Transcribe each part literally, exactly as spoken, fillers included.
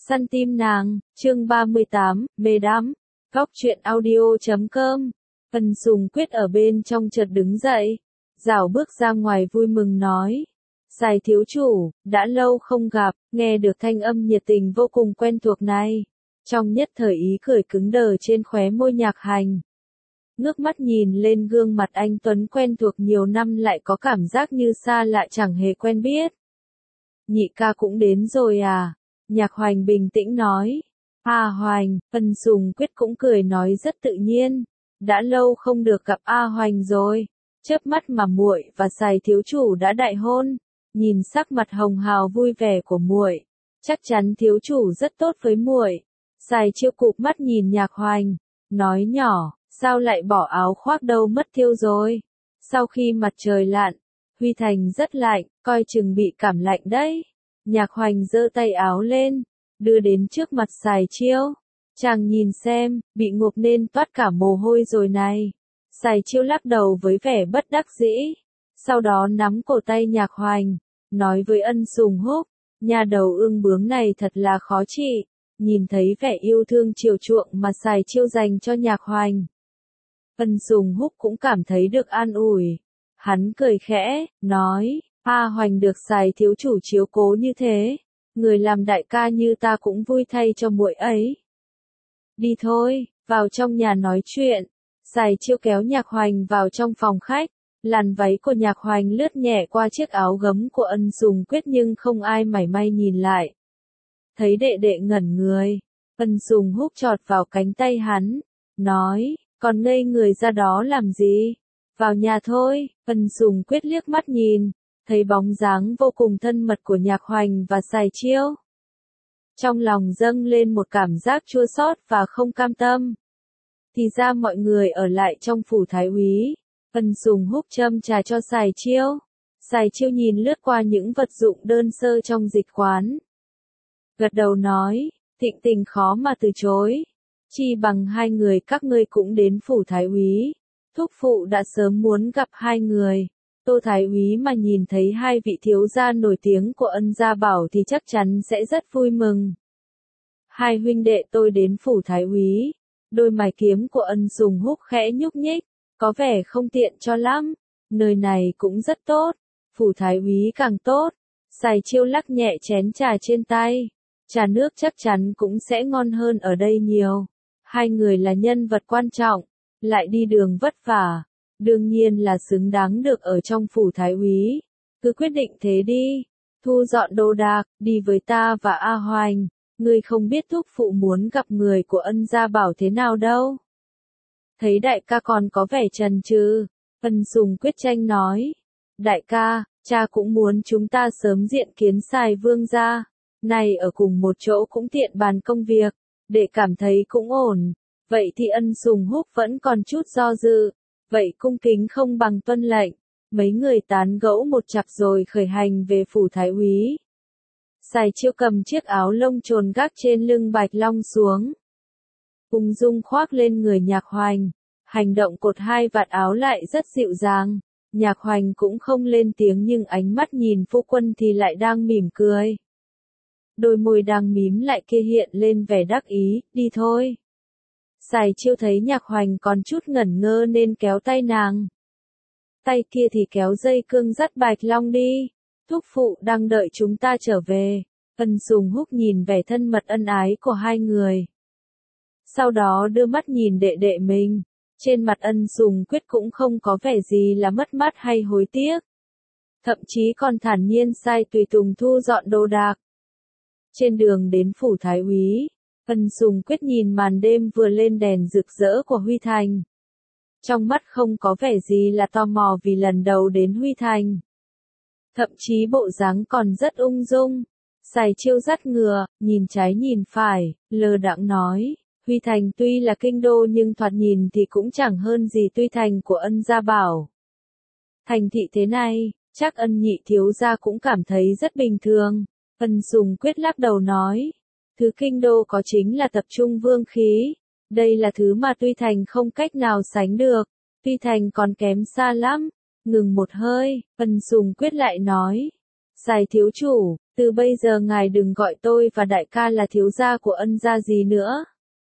Săn tim nàng, chương ba mươi tám, mê đắm. Góc truyện audio chấm com. Ân Sùng Quyết ở bên trong chợt đứng dậy, rảo bước ra ngoài vui mừng nói. Sài thiếu chủ, đã lâu không gặp, nghe được thanh âm nhiệt tình vô cùng quen thuộc này. Trong nhất thời ý cười cứng đờ trên khóe môi Nhạc Hành. Ngước mắt nhìn lên gương mặt anh Tuấn quen thuộc nhiều năm lại có cảm giác như xa lạ chẳng hề quen biết. Nhị ca cũng đến rồi à? Nhạc Hoành bình tĩnh nói. A Hoành, Ân Sùng Quyết cũng cười nói rất tự nhiên. Đã lâu không được gặp A Hoành rồi. Chớp mắt mà muội và Sài thiếu chủ đã đại hôn. Nhìn sắc mặt hồng hào vui vẻ của muội, chắc chắn thiếu chủ rất tốt với muội. Sài Chiêu cụp mắt nhìn Nhạc Hoành, nói nhỏ, sao lại bỏ áo khoác đâu mất tiêu rồi. Sau khi mặt trời lặn, Huy Thành rất lạnh, coi chừng bị cảm lạnh đấy. Nhạc Hoành giơ tay áo lên, đưa đến trước mặt Sài Chiêu. Chàng nhìn xem, bị ngộp nên toát cả mồ hôi rồi này. Sài Chiêu lắc đầu với vẻ bất đắc dĩ. Sau đó nắm cổ tay Nhạc Hoành, nói với Ân Sùng Húc, nhà đầu ương bướng này thật là khó trị. Nhìn thấy vẻ yêu thương chiều chuộng mà Sài Chiêu dành cho Nhạc Hoành, Ân Sùng Húc cũng cảm thấy được an ủi. Hắn cười khẽ, nói, A Hoành được Sài thiếu chủ chiếu cố như thế, người làm đại ca như ta cũng vui thay cho muội ấy. Đi thôi, vào trong nhà nói chuyện. Sài Chiêu kéo Nhạc Hoành vào trong phòng khách. Làn váy của Nhạc Hoành lướt nhẹ qua chiếc áo gấm của Ân Sùng Quyết nhưng không ai mảy may nhìn lại. Thấy đệ đệ ngẩn người, Ân Sùng Húc chọt vào cánh tay hắn, nói, còn ngây người ra đó làm gì? Vào nhà thôi. Ân Sùng Quyết liếc mắt nhìn, thấy bóng dáng vô cùng thân mật của Nhạc Hoành và Sài Chiêu. Trong lòng dâng lên một cảm giác chua xót và không cam tâm. Thì ra mọi người ở lại trong phủ thái úy. Ân Sùng Húc châm trà cho Sài Chiêu. Sài Chiêu nhìn lướt qua những vật dụng đơn sơ trong dịch quán, gật đầu nói, thịnh tình khó mà từ chối. Chi bằng hai người các ngươi cũng đến phủ thái úy. Thúc phụ đã sớm muốn gặp hai người. Tô thái úy mà nhìn thấy hai vị thiếu gia nổi tiếng của Ân gia bảo thì chắc chắn sẽ rất vui mừng. Hai huynh đệ tôi đến phủ thái úy. Đôi mày kiếm của Ân Sùng Húc khẽ nhúc nhích, có vẻ không tiện cho lắm. Nơi này cũng rất tốt, phủ thái úy càng tốt. Sài Chiêu lắc nhẹ chén trà trên tay. Trà nước chắc chắn cũng sẽ ngon hơn ở đây nhiều. Hai người là nhân vật quan trọng, lại đi đường vất vả, đương nhiên là xứng đáng được ở trong phủ thái úy. Cứ quyết định thế đi, thu dọn đồ đạc, đi với ta và A Hoành. Ngươi không biết thúc phụ muốn gặp người của Ân gia bảo thế nào đâu. Thấy đại ca còn có vẻ chần chừ, Ân Sùng Quyết tranh nói. Đại ca, cha cũng muốn chúng ta sớm diện kiến Sài vương gia. Này ở cùng một chỗ cũng tiện bàn công việc, để cảm thấy cũng ổn. Vậy thì Ân Sùng Húc vẫn còn chút do dự. Vậy cung kính không bằng tuân lệnh. Mấy người tán gẫu một chặp rồi khởi hành về phủ thái úy. Sài Chiêu cầm chiếc áo lông trồn gác trên lưng Bạch Long xuống, ung dung khoác lên người Nhạc Hoành. Hành động cột hai vạt áo lại rất dịu dàng. Nhạc Hoành cũng không lên tiếng nhưng ánh mắt nhìn phu quân thì lại đang mỉm cười. Đôi môi đang mím lại kia hiện lên vẻ đắc ý, đi thôi. Sài Chiêu thấy Nhạc Hoành còn chút ngẩn ngơ nên kéo tay nàng. Tay kia thì kéo dây cương dắt Bạch Long đi. Thúc phụ đang đợi chúng ta trở về. Ân Sùng Húc nhìn vẻ thân mật ân ái của hai người. Sau đó đưa mắt nhìn đệ đệ mình. Trên mặt Ân Sùng Quyết cũng không có vẻ gì là mất mát hay hối tiếc. Thậm chí còn thản nhiên sai tùy tùng thu dọn đồ đạc. Trên đường đến phủ thái úy, Ân Sùng Quyết nhìn màn đêm vừa lên đèn rực rỡ của Huy Thành. Trong mắt không có vẻ gì là tò mò vì lần đầu đến Huy Thành. Thậm chí bộ dáng còn rất ung dung. Sài Chiêu dắt ngựa, nhìn trái nhìn phải, lơ đãng nói, Huy Thành tuy là kinh đô nhưng thoạt nhìn thì cũng chẳng hơn gì Tuy Thành của Ân gia bảo. Thành thị thế này, chắc Ân nhị thiếu gia cũng cảm thấy rất bình thường. Ân Sùng Quyết lắc đầu nói, thứ kinh đô có chính là tập trung vương khí. Đây là thứ mà Tuy Thành không cách nào sánh được. Tuy Thành còn kém xa lắm. Ngừng một hơi, Ân Sùng Quyết lại nói, Sài thiếu chủ, Từ bây giờ ngài đừng gọi tôi và đại ca là thiếu gia của Ân gia gì nữa.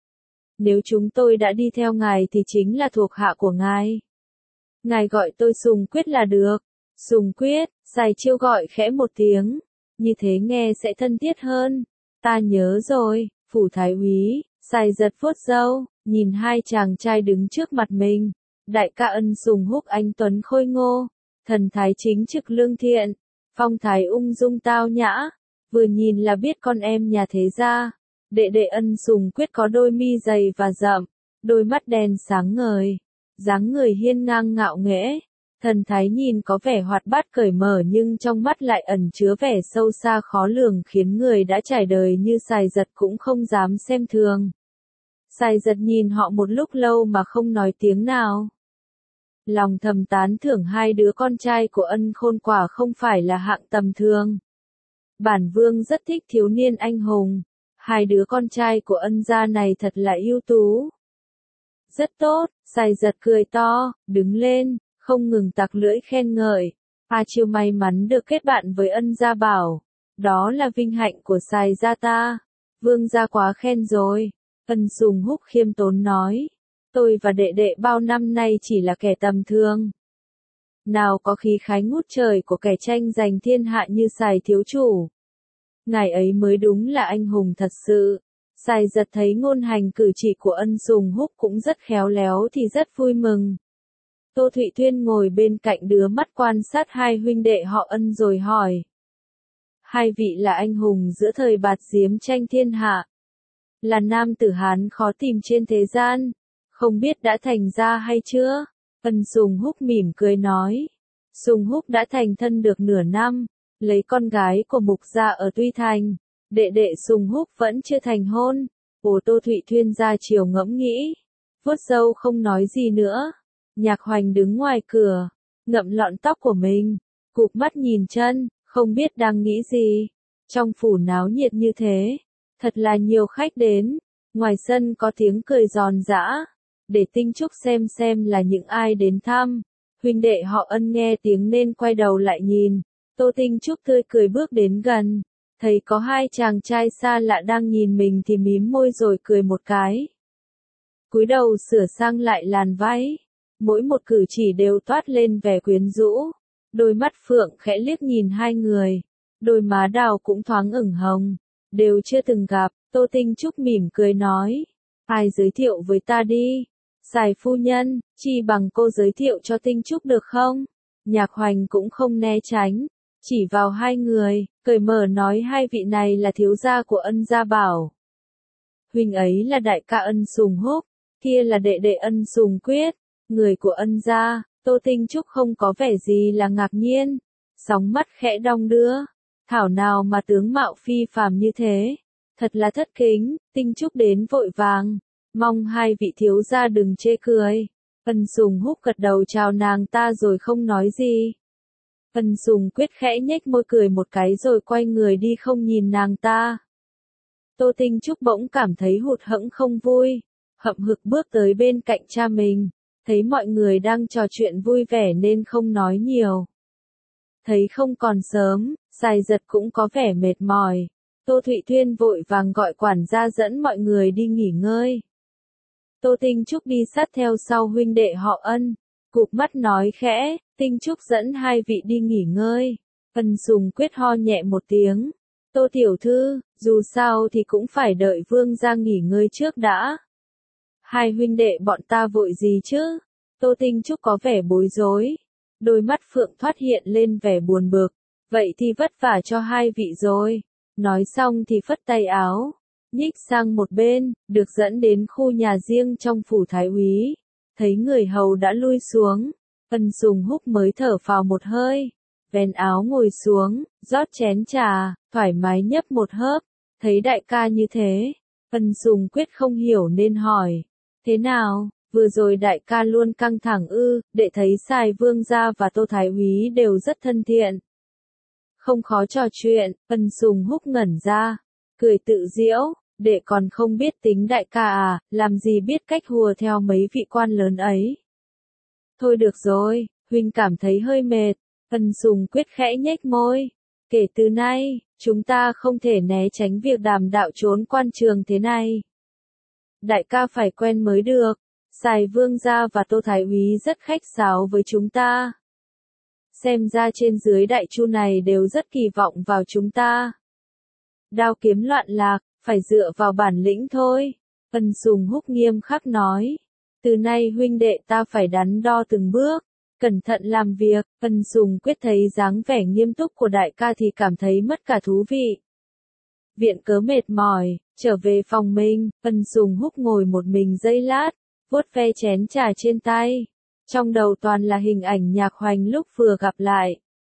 Nếu chúng tôi đã đi theo ngài thì chính là thuộc hạ của ngài. Ngài gọi tôi Sùng Quyết là được. Sùng Quyết, Sài Chiêu gọi khẽ một tiếng. Như thế nghe sẽ thân thiết hơn. Ta nhớ rồi, Phủ Thái úy. Sài giật vuốt râu, nhìn hai chàng trai đứng trước mặt mình. Đại ca Ân Sùng Húc anh tuấn khôi ngô, thần thái chính trực lương thiện, phong thái ung dung tao nhã, vừa nhìn là biết con em nhà thế gia. Đệ đệ Ân Sùng Quyết có đôi mi dày và rậm, đôi mắt đen sáng ngời, dáng người hiên ngang ngạo nghễ, thần thái nhìn có vẻ hoạt bát cởi mở nhưng trong mắt lại ẩn chứa vẻ sâu xa khó lường khiến người đã trải đời như Sài Giật cũng không dám xem thường. Sài Giật nhìn họ một lúc lâu mà không nói tiếng nào. Lòng thầm tán thưởng hai đứa con trai của Ân Khôn quả không phải là hạng tầm thường. Bản vương rất thích thiếu niên anh hùng. Hai đứa con trai của Ân gia này thật là ưu tú. Rất tốt, Sài Giật cười to, đứng lên, không ngừng tặc lưỡi khen ngợi. A Chiêu may mắn được kết bạn với Ân gia bảo. Đó là vinh hạnh của Sài gia ta. Vương gia quá khen rồi. Ân Sùng Húc khiêm tốn nói. Tôi và đệ đệ bao năm nay chỉ là kẻ tầm thường. Nào có khí khái ngút trời của kẻ tranh giành thiên hạ như Sài thiếu chủ. Ngài ấy mới đúng là anh hùng thật sự. Sài Giật thấy ngôn hành cử chỉ của Ân Sùng Húc cũng rất khéo léo thì rất vui mừng. Tô Thụy Thuyên ngồi bên cạnh đứa mắt quan sát hai huynh đệ họ Ân rồi hỏi. Hai vị là anh hùng giữa thời bạt diếm tranh thiên hạ. Là nam tử Hán khó tìm trên thế gian. Không biết đã thành ra hay chưa? Ân Sùng Húc mỉm cười nói. Sùng Húc đã thành thân được nửa năm. Lấy con gái của Mục gia ở Tuy Thành. Đệ đệ Sùng Húc vẫn chưa thành hôn. Ồ, Tô Thụy Thuyên ra chiều ngẫm nghĩ. Vuốt râu không nói gì nữa. Nhạc Hoành đứng ngoài cửa. Ngậm lọn tóc của mình. Cụp mắt nhìn chân. Không biết đang nghĩ gì. Trong phủ náo nhiệt như thế. Thật là nhiều khách đến. Ngoài sân có tiếng cười giòn giã. Để Tinh Trúc xem xem là những ai đến thăm. Huynh đệ họ Ân nghe tiếng nên quay đầu lại nhìn. Tô Tinh Trúc tươi cười bước đến gần. Thấy có hai chàng trai xa lạ đang nhìn mình thì mím môi rồi cười một cái. Cúi đầu sửa sang lại làn váy. Mỗi một cử chỉ đều toát lên vẻ quyến rũ. Đôi mắt phượng khẽ liếc nhìn hai người. Đôi má đào cũng thoáng ửng hồng. Đều chưa từng gặp, Tô Tinh Trúc mỉm cười nói. Ai giới thiệu với ta đi? Sài phu nhân, chi bằng cô giới thiệu cho Tinh Trúc được không? Nhạc Hoành cũng không né tránh. Chỉ vào hai người, cởi mở nói hai vị này là thiếu gia của Ân gia bảo. Huynh ấy là đại ca Ân Sùng Húc, kia là đệ đệ Ân Sùng Quyết, người của Ân gia. Tô Tinh Trúc không có vẻ gì là ngạc nhiên. Sóng mắt khẽ đong đưa. Thảo nào mà tướng mạo phi phàm như thế. Thật là thất kính. Tinh Trúc đến vội vàng. Mong hai vị thiếu gia đừng chê cười. Ân Sùng Húc gật đầu chào nàng ta rồi không nói gì. Ân Sùng Quyết khẽ nhếch môi cười một cái rồi quay người đi không nhìn nàng ta. Tô Tinh Trúc bỗng cảm thấy hụt hẫng không vui. Hậm hực bước tới bên cạnh cha mình. Thấy mọi người đang trò chuyện vui vẻ nên không nói nhiều. Thấy không còn sớm, Sài Giật cũng có vẻ mệt mỏi. Tô Thụy Thuyên vội vàng gọi quản gia dẫn mọi người đi nghỉ ngơi. Tô Tinh Trúc đi sát theo sau huynh đệ họ Ân. Cụp mắt nói khẽ, Tinh Trúc dẫn hai vị đi nghỉ ngơi. Ân Sùng Quyết ho nhẹ một tiếng. Tô tiểu thư, dù sao thì cũng phải đợi vương gia nghỉ ngơi trước đã. Hai huynh đệ bọn ta vội gì chứ? Tô Tinh Trúc có vẻ bối rối. Đôi mắt phượng thoát hiện lên vẻ buồn bực. Vậy thì vất vả cho hai vị rồi. Nói xong thì phất tay áo. Nhích sang một bên, được dẫn đến khu nhà riêng trong phủ thái úy. Thấy người hầu đã lui xuống. Ân Sùng Húc mới thở phào một hơi. Vén áo ngồi xuống, rót chén trà, thoải mái nhấp một hớp. Thấy đại ca như thế. Ân Sùng Quyết không hiểu nên hỏi. Thế nào? Vừa rồi đại ca luôn căng thẳng ư? Đệ thấy Sài vương gia và Tô thái úy đều rất thân thiện. Không khó trò chuyện. Ân Sùng Húc ngẩn ra. Cười tự giễu. Đệ còn không biết tính đại ca à, làm gì biết cách hùa theo mấy vị quan lớn ấy. Thôi được rồi, huynh cảm thấy hơi mệt. Ân Sùng Quyết khẽ nhếch môi. Kể từ nay, Chúng ta không thể né tránh việc đàm đạo trốn quan trường thế này. Đại ca phải quen mới được. Sài Vương gia và Tô Thái úy rất khách sáo với chúng ta. Xem ra trên dưới đại chu này đều rất kỳ vọng vào chúng ta. Đao kiếm loạn lạc, phải dựa vào bản lĩnh thôi. Ân Sùng Húc nghiêm khắc nói. Từ nay huynh đệ ta phải đắn đo từng bước, cẩn thận làm việc. Ân Sùng Quyết thấy dáng vẻ nghiêm túc của đại ca thì cảm thấy mất cả thú vị. Viện cớ mệt mỏi, trở về phòng mình, Ân Sùng Húc ngồi một mình giây lát, vuốt ve chén trà trên tay. Trong đầu toàn là hình ảnh Nhạc Hoành lúc vừa gặp lại.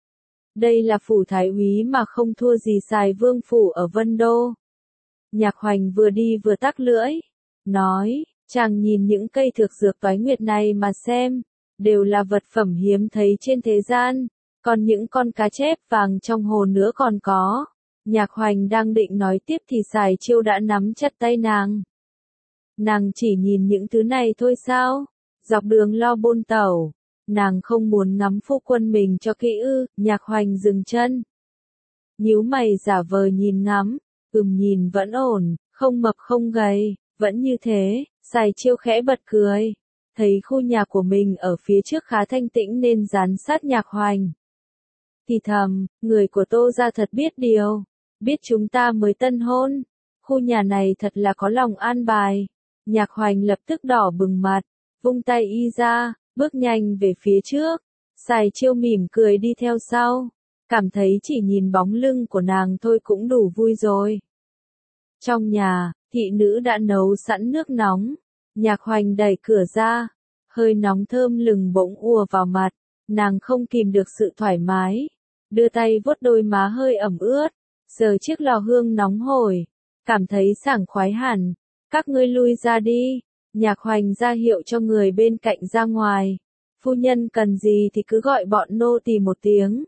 Đây là phủ thái úy mà không thua gì Sài Vương phủ ở Vân Đô. Nhạc Hoành vừa đi vừa tắc lưỡi, nói, chàng nhìn những cây thực dược toái nguyệt này mà xem, đều là vật phẩm hiếm thấy trên thế gian, còn những con cá chép vàng trong hồ nữa còn có. Nhạc Hoành đang định nói tiếp thì Sài Chiêu đã nắm chặt tay nàng. Nàng chỉ nhìn những thứ này thôi sao? Dọc đường lo bôn tẩu, nàng không muốn ngắm phu quân mình cho kỹ ư? Nhạc Hoành dừng chân, nhíu mày giả vờ nhìn ngắm, ừm nhìn vẫn ổn, không mập không gầy, vẫn như thế. Sài Chiêu khẽ bật cười, thấy khu nhà của mình ở phía trước khá thanh tĩnh nên dán sát Nhạc Hoành. Thì thầm, người của Tô gia thật biết điều, biết chúng ta mới tân hôn, khu nhà này thật là có lòng an bài. Nhạc Hoành lập tức đỏ bừng mặt, vung tay y ra, bước nhanh về phía trước. Sài Chiêu mỉm cười đi theo sau, cảm thấy chỉ nhìn bóng lưng của nàng thôi cũng đủ vui rồi. Trong nhà, thị nữ đã nấu sẵn nước nóng. Nhạc Hoành đẩy cửa ra, hơi nóng thơm lừng bỗng ùa vào mặt, nàng không kìm được sự thoải mái, đưa tay vuốt đôi má hơi ẩm ướt, sờ chiếc lò hương nóng hổi, cảm thấy sảng khoái hẳn. Các ngươi lui ra đi. Nhạc Hoành ra hiệu cho người bên cạnh ra ngoài. Phu nhân cần gì thì cứ gọi bọn nô tỳ một tiếng.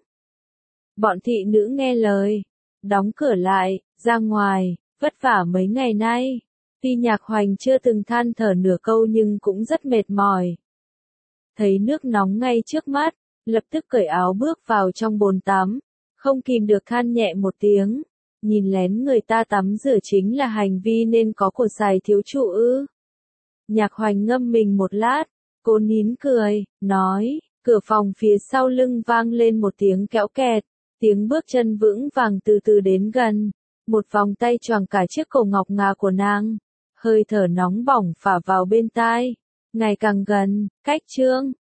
Bọn thị nữ nghe lời, đóng cửa lại, ra ngoài, vất vả mấy ngày nay. Tuy Nhạc Hoành chưa từng than thở nửa câu nhưng cũng rất mệt mỏi. Thấy nước nóng ngay trước mắt, lập tức cởi áo bước vào trong bồn tắm, không kìm được than nhẹ một tiếng. Nhìn lén người ta tắm rửa chính là hành vi nên có của Sài thiếu chủ ư? Nhạc Hoành ngâm mình một lát, cố nín cười, nói, cửa phòng phía sau lưng vang lên một tiếng kéo kẹt, tiếng bước chân vững vàng từ từ đến gần, một vòng tay choàng cả chiếc cổ ngọc ngà của nàng, hơi thở nóng bỏng phả vào bên tai, ngày càng gần, cách chương